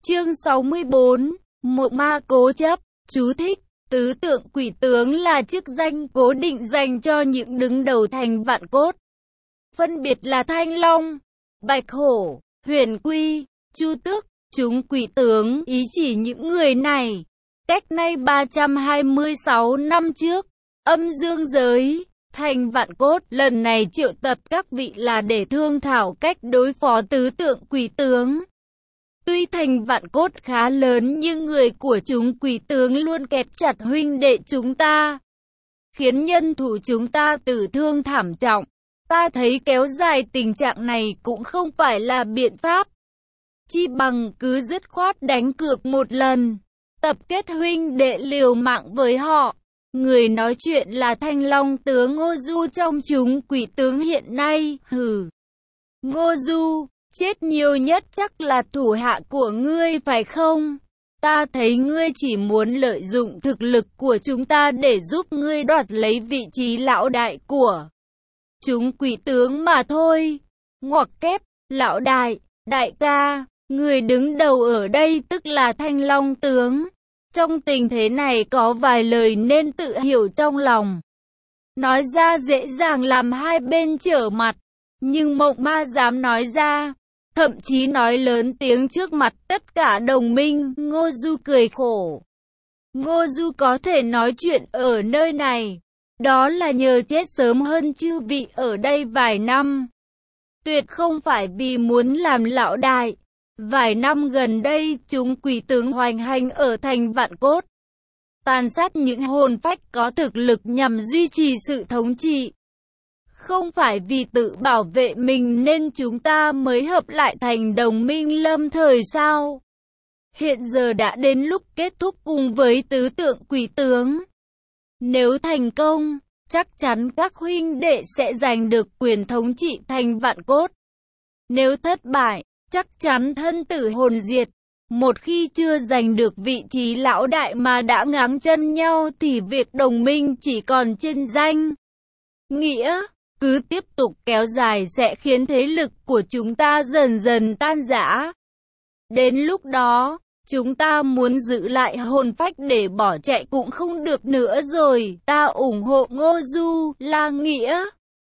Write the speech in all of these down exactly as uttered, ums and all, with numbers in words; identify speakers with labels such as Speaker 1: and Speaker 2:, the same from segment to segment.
Speaker 1: Chương sáu mươi bốn, Mộng ma cố chấp. Chú thích: tứ tượng quỷ tướng là chức danh cố định dành cho những đứng đầu thành vạn cốt, phân biệt là Thanh Long, Bạch Hổ, Huyền Quy, Chu Tước. Chúng quỷ tướng ý chỉ những người này. Cách nay ba trăm hai mươi sáu năm trước, âm dương giới, thành vạn cốt lần này triệu tập các vị là để thương thảo cách đối phó tứ tượng quỷ tướng. Tuy thành vạn cốt khá lớn nhưng người của chúng quỷ tướng luôn kẹp chặt huynh đệ chúng ta, khiến nhân thủ chúng ta tử thương thảm trọng. Ta thấy kéo dài tình trạng này cũng không phải là biện pháp. Chi bằng cứ dứt khoát đánh cược một lần, tập kết huynh đệ liều mạng với họ. Người nói chuyện là Thanh Long tướng Ngô Du trong chúng quỷ tướng hiện nay. Hừ, Ngô Du, chết nhiều nhất chắc là thủ hạ của ngươi phải không? Ta thấy ngươi chỉ muốn lợi dụng thực lực của chúng ta để giúp ngươi đoạt lấy vị trí lão đại của chúng quỷ tướng mà thôi. Ngoặc kép, lão đại, đại ca, người đứng đầu ở đây tức là Thanh Long tướng. Trong tình thế này có vài lời nên tự hiểu trong lòng. Nói ra dễ dàng làm hai bên trở mặt, nhưng Mộng Ma dám nói ra, thậm chí nói lớn tiếng trước mặt tất cả đồng minh. Ngô Du cười khổ. Ngô Du có thể nói chuyện ở nơi này, đó là nhờ chết sớm hơn chư vị ở đây vài năm. Tuyệt không phải vì muốn làm lão đại. Vài năm gần đây, chúng quỷ tướng hoành hành ở thành vạn cốt, tàn sát những hồn phách có thực lực nhằm duy trì sự thống trị. Không phải vì tự bảo vệ mình nên chúng ta mới hợp lại thành đồng minh lâm thời sao? Hiện giờ đã đến lúc kết thúc cùng với tứ tượng quỷ tướng. Nếu thành công, chắc chắn các huynh đệ sẽ giành được quyền thống trị thành vạn cốt. Nếu thất bại, chắc chắn thân tử hồn diệt. Một khi chưa giành được vị trí lão đại mà đã ngáng chân nhau thì việc đồng minh chỉ còn trên danh nghĩa. Cứ tiếp tục kéo dài sẽ khiến thế lực của chúng ta dần dần tan rã. Đến lúc đó, chúng ta muốn giữ lại hồn phách để bỏ chạy cũng không được nữa rồi. Ta ủng hộ Ngô Du, La Nghĩa.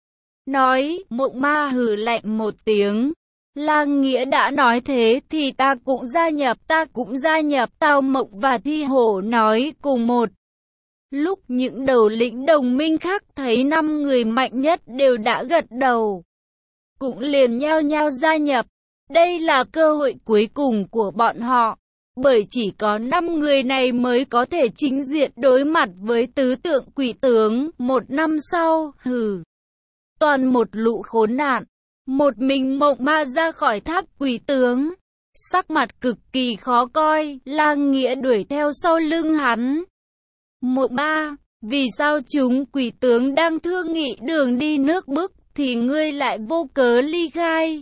Speaker 1: Nói, Mộng Ma hừ lạnh một tiếng. La Nghĩa đã nói thế thì ta cũng gia nhập, ta cũng gia nhập. Tào Mộng và Thi Hổ nói cùng một lúc. Những đầu lĩnh đồng minh khác thấy năm người mạnh nhất đều đã gật đầu, cũng liền nhao nhao gia nhập. Đây là cơ hội cuối cùng của bọn họ, bởi chỉ có năm người này mới có thể chính diện đối mặt với tứ tượng quỷ tướng. Một năm sau, hừ, toàn một lũ khốn nạn. Một mình Mộng Ma ra khỏi tháp quỷ tướng, sắc mặt cực kỳ khó coi. La Nghĩa đuổi theo sau lưng hắn. Mộng Ma, vì sao chúng quỷ tướng đang thương nghị đường đi nước bước thì ngươi lại vô cớ ly khai?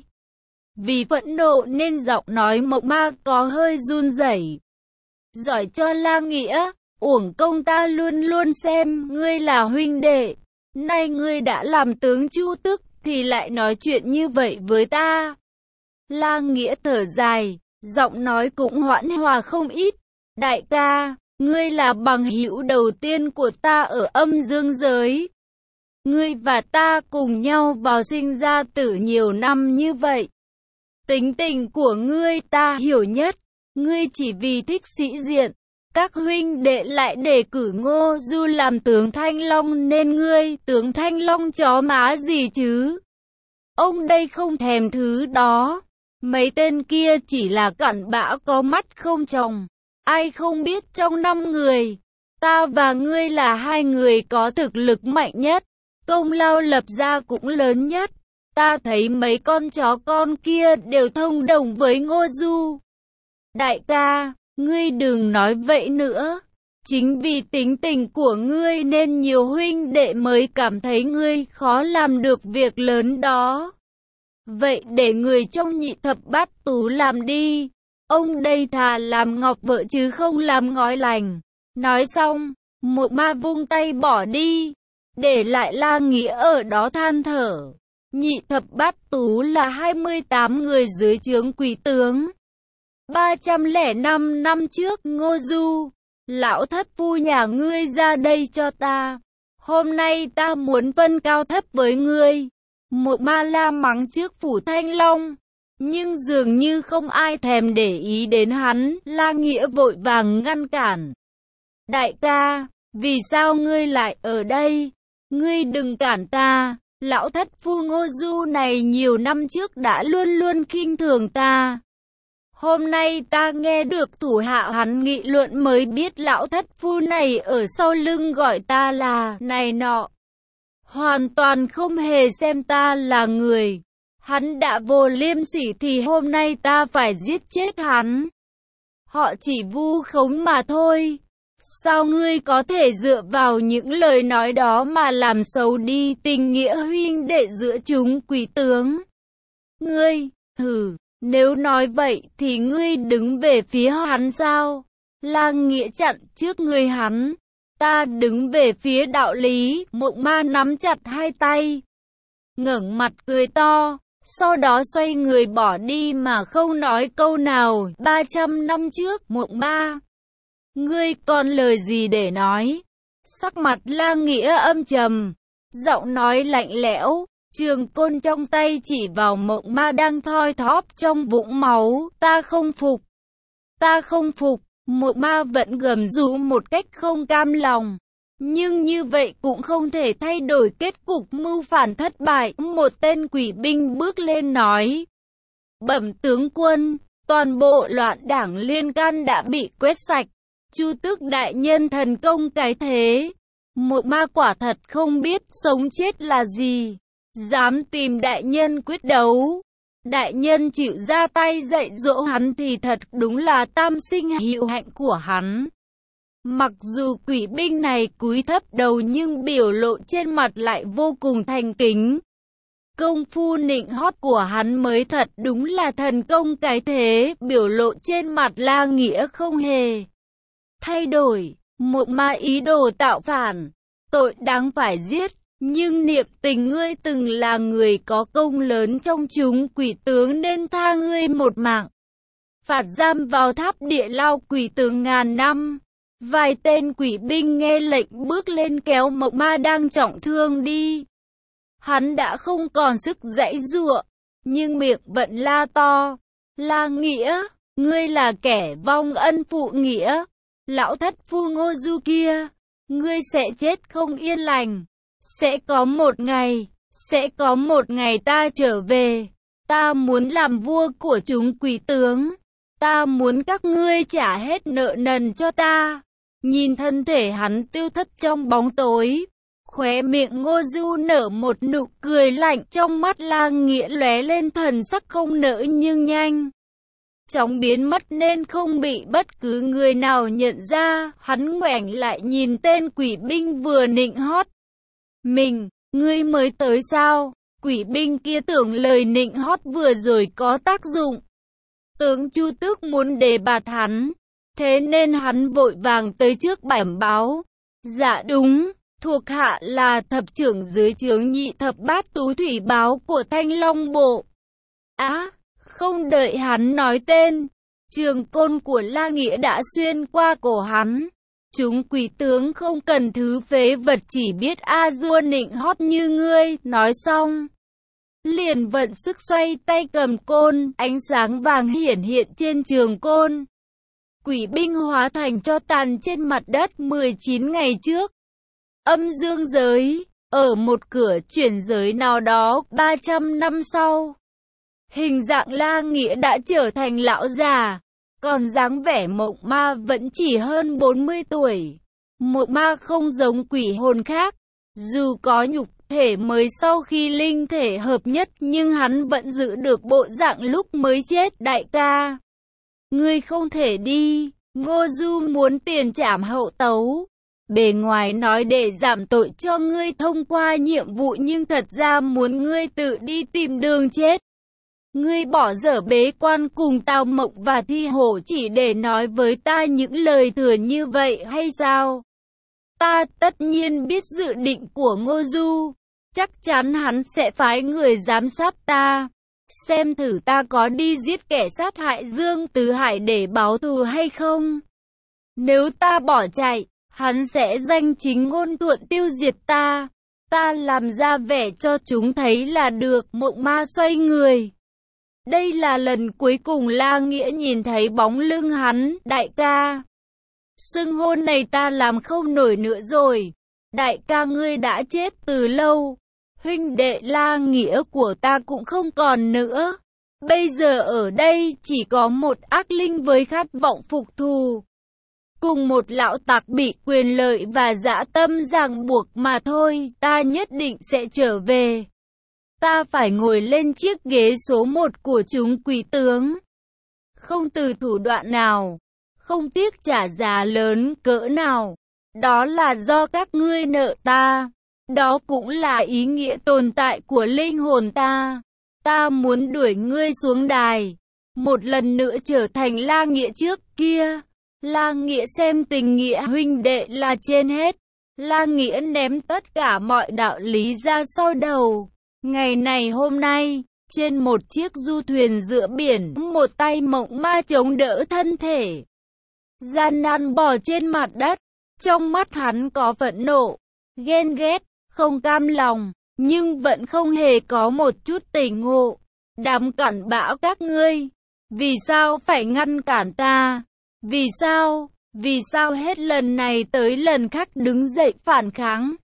Speaker 1: Vì phẫn nộ nên giọng nói Mộng Ma có hơi run rẩy. Giỏi cho La Nghĩa, uổng công ta luôn luôn xem ngươi là huynh đệ. Nay ngươi đã làm tướng Chu Tước thì lại nói chuyện như vậy với ta. La Nghĩa thở dài, giọng nói cũng hoãn hòa không ít. Đại ca, ngươi là bằng hữu đầu tiên của ta ở âm dương giới. Ngươi và ta cùng nhau vào sinh ra tử nhiều năm như vậy. Tính tình của ngươi ta hiểu nhất. Ngươi chỉ vì thích sĩ diện, các huynh đệ lại đề cử Ngô Du làm tướng Thanh Long nên ngươi tướng Thanh Long chó má gì chứ? Ông đây không thèm thứ đó. Mấy tên kia chỉ là cặn bã có mắt không tròng. Ai không biết trong năm người, ta và ngươi là hai người có thực lực mạnh nhất, công lao lập ra cũng lớn nhất. Ta thấy mấy con chó con kia đều thông đồng với Ngô Du. Đại ca, ngươi đừng nói vậy nữa. Chính vì tính tình của ngươi nên nhiều huynh đệ mới cảm thấy ngươi khó làm được việc lớn đó. Vậy để người trong nhị thập bát tú làm đi. Ông đây thà làm ngọc vợ chứ không làm ngói lành. Nói xong, Mộng Ma vung tay bỏ đi, để lại La Nghĩa ở đó than thở. Nhị thập bát tú là hai mươi tám người dưới trướng quỷ tướng. ba trăm lẻ năm năm trước, Ngô Du, lão thất phu nhà ngươi ra đây cho ta. Hôm nay ta muốn phân cao thấp với ngươi. Một ma la mắng trước phủ Thanh Long, nhưng dường như không ai thèm để ý đến hắn. La Nghĩa vội vàng ngăn cản. Đại ca, vì sao ngươi lại ở đây? Ngươi đừng cản ta. Lão thất phu Ngô Du này nhiều năm trước đã luôn luôn khinh thường ta. Hôm nay ta nghe được thủ hạ hắn nghị luận mới biết lão thất phu này ở sau lưng gọi ta là này nọ. Hoàn toàn không hề xem ta là người. Hắn đã vô liêm sỉ thì hôm nay ta phải giết chết hắn. Họ chỉ vu khống mà thôi. Sao ngươi có thể dựa vào những lời nói đó mà làm xấu đi tình nghĩa huynh đệ giữa chúng quý tướng? Ngươi, hừ, nếu nói vậy thì ngươi đứng về phía hắn sao? La Nghĩa chặn trước người hắn. Ta đứng về phía đạo lý. Mộng ma nắm chặt hai tay, ngẩng mặt cười to, sau đó xoay người bỏ đi mà không nói câu nào. Ba trăm năm trước, Mộng ma, ngươi còn lời gì để nói? Sắc mặt La Nghĩa âm trầm, giọng nói lạnh lẽo, trường côn trong tay chỉ vào Mộng ma đang thoi thóp trong vũng máu. Ta không phục, ta không phục. Mộng ma vẫn gầm rú một cách không cam lòng. Nhưng như vậy cũng không thể thay đổi kết cục mưu phản thất bại. Một tên quỷ binh bước lên nói: Bẩm tướng quân, toàn bộ loạn đảng Liên Can đã bị quét sạch. Chu Tước đại nhân thần công cái thế. Mộng ma quả thật không biết sống chết là gì, dám tìm đại nhân quyết đấu. Đại nhân chịu ra tay dạy dỗ hắn thì thật đúng là tam sinh hữu hạnh của hắn. Mặc dù quỷ binh này cúi thấp đầu nhưng biểu lộ trên mặt lại vô cùng thành kính. Công phu nịnh hót của hắn mới thật đúng là thần công cái thế. Biểu lộ trên mặt La Nghĩa không hề thay đổi. Mộng ma ý đồ tạo phản, tội đáng phải giết. Nhưng niệm tình ngươi từng là người có công lớn trong chúng quỷ tướng nên tha ngươi một mạng. Phạt giam vào tháp địa lao quỷ tướng ngàn năm. Vài tên quỷ binh nghe lệnh bước lên kéo Mộng ma đang trọng thương đi. Hắn đã không còn sức giãy giụa, nhưng miệng vẫn la to: La Nghĩa, ngươi là kẻ vong ân phụ nghĩa. Lão thất phu Ngô Du kia, ngươi sẽ chết không yên lành. Sẽ có một ngày, sẽ có một ngày ta trở về. Ta muốn làm vua của chúng quỷ tướng. Ta muốn các ngươi trả hết nợ nần cho ta. Nhìn thân thể hắn tiêu thất trong bóng tối, khóe miệng Ngô Du nở một nụ cười lạnh. Trong mắt La Nghĩa lóe lên thần sắc không nỡ nhưng nhanh chóng biến mất nên không bị bất cứ người nào nhận ra. Hắn ngoảnh lại nhìn tên quỷ binh vừa nịnh hót mình: Ngươi mới tới sao? Quỷ binh kia tưởng lời nịnh hót vừa rồi có tác dụng. Tướng Chu Tước muốn đề bạt hắn, thế nên hắn vội vàng tới trước bẩm báo: Dạ đúng, thuộc hạ là thập trưởng dưới trướng nhị thập bát tú thủy báo của Thanh Long Bộ. Á, à, không đợi hắn nói tên, trường côn của La Nghĩa đã xuyên qua cổ hắn. Chúng quỷ tướng không cần thứ phế vật chỉ biết a dua nịnh hót như ngươi. Nói xong, liền vận sức xoay tay cầm côn, ánh sáng vàng hiển hiện trên trường côn. Quỷ binh hóa thành tro tàn trên mặt đất. Mười chín ngày trước, âm dương giới, ở một cửa chuyển giới nào đó. Ba trăm năm sau, hình dạng La Nghĩa đã trở thành lão già, còn dáng vẻ Mộng ma vẫn chỉ hơn bốn mươi tuổi. Mộng ma không giống quỷ hồn khác, dù có nhục thể mới sau khi linh thể hợp nhất nhưng hắn vẫn giữ được bộ dạng lúc mới chết. Đại ca, ngươi không thể đi. Ngô Du muốn tiền trảm hậu tấu. Bề ngoài nói để giảm tội cho ngươi thông qua nhiệm vụ nhưng thật ra muốn ngươi tự đi tìm đường chết. Ngươi bỏ dở bế quan cùng Tào Mộng và Thi Hổ chỉ để nói với ta những lời thừa như vậy hay sao? Ta tất nhiên biết dự định của Ngô Du. Chắc chắn hắn sẽ phái người giám sát ta. xem thử ta có đi giết kẻ sát hại Dương Tứ Hải để báo thù hay không. Nếu ta bỏ chạy, hắn sẽ danh chính ngôn thuận tiêu diệt ta. Ta làm ra vẻ cho chúng thấy là được. Mộng Ma xoay người. Đây là lần cuối cùng La Nghĩa nhìn thấy bóng lưng hắn. Đại ca, xưng hô này ta làm không nổi nữa rồi. Đại ca ngươi đã chết từ lâu. Huynh đệ La Nghĩa của ta cũng không còn nữa. Bây giờ ở đây chỉ có một ác linh với khát vọng phục thù, cùng một lão tặc bị quyền lợi và dã tâm ràng buộc mà thôi. Ta nhất định sẽ trở về. Ta phải ngồi lên chiếc ghế số một của chúng quỷ tướng. Không từ thủ đoạn nào, không tiếc trả giá lớn cỡ nào. Đó là do các ngươi nợ ta. Đó cũng là ý nghĩa tồn tại của linh hồn ta. Ta muốn đuổi ngươi xuống đài, một lần nữa trở thành La Nghĩa trước kia. La Nghĩa xem tình nghĩa huynh đệ là trên hết. La Nghĩa ném tất cả mọi đạo lý ra sau đầu. Ngày này hôm nay, trên một chiếc du thuyền giữa biển, một tay Mộng Ma chống đỡ thân thể, gian nan bò trên mặt đất. Trong mắt hắn có phẫn nộ, ghen ghét, không cam lòng, nhưng vẫn không hề có một chút tỉnh ngộ. Đám cặn bã các ngươi, vì sao phải ngăn cản ta? Vì sao? Vì sao hết lần này tới lần khác đứng dậy phản kháng?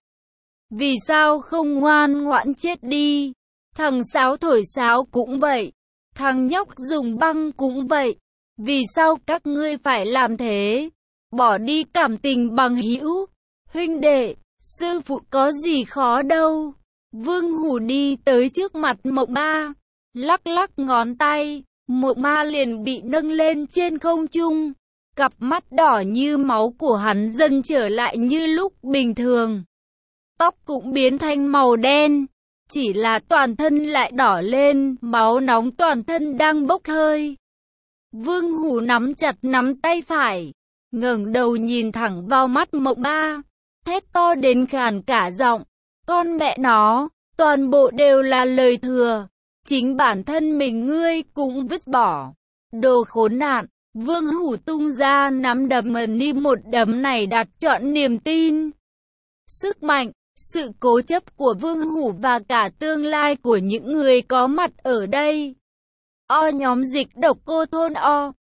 Speaker 1: Vì sao không ngoan ngoãn chết đi? Thằng sáo thổi sáo cũng vậy, thằng nhóc dùng băng cũng vậy. Vì sao các ngươi phải làm thế? Bỏ đi cảm tình bằng hữu, huynh đệ, sư phụ có gì khó đâu. Vương Hủ đi tới trước mặt Mộng Ma, lắc lắc ngón tay, Mộng Ma liền bị nâng lên trên không trung. Cặp mắt đỏ như máu của hắn dần trở lại như lúc bình thường. Tóc cũng biến thành màu đen, chỉ là toàn thân lại đỏ lên, máu nóng toàn thân đang bốc hơi. Vương Hủ nắm chặt nắm tay phải, ngẩng đầu nhìn thẳng vào mắt Mộng Ma, thét to đến khàn cả giọng. Con mẹ nó, toàn bộ đều là lời thừa. Chính bản thân mình ngươi cũng vứt bỏ. Đồ khốn nạn. Vương Hủ tung ra nắm đấm ni một đấm này đặt trọn niềm tin, sức mạnh, sự cố chấp của Vương Hủ và cả tương lai của những người có mặt ở đây. O nhóm dịch độc cô thôn O.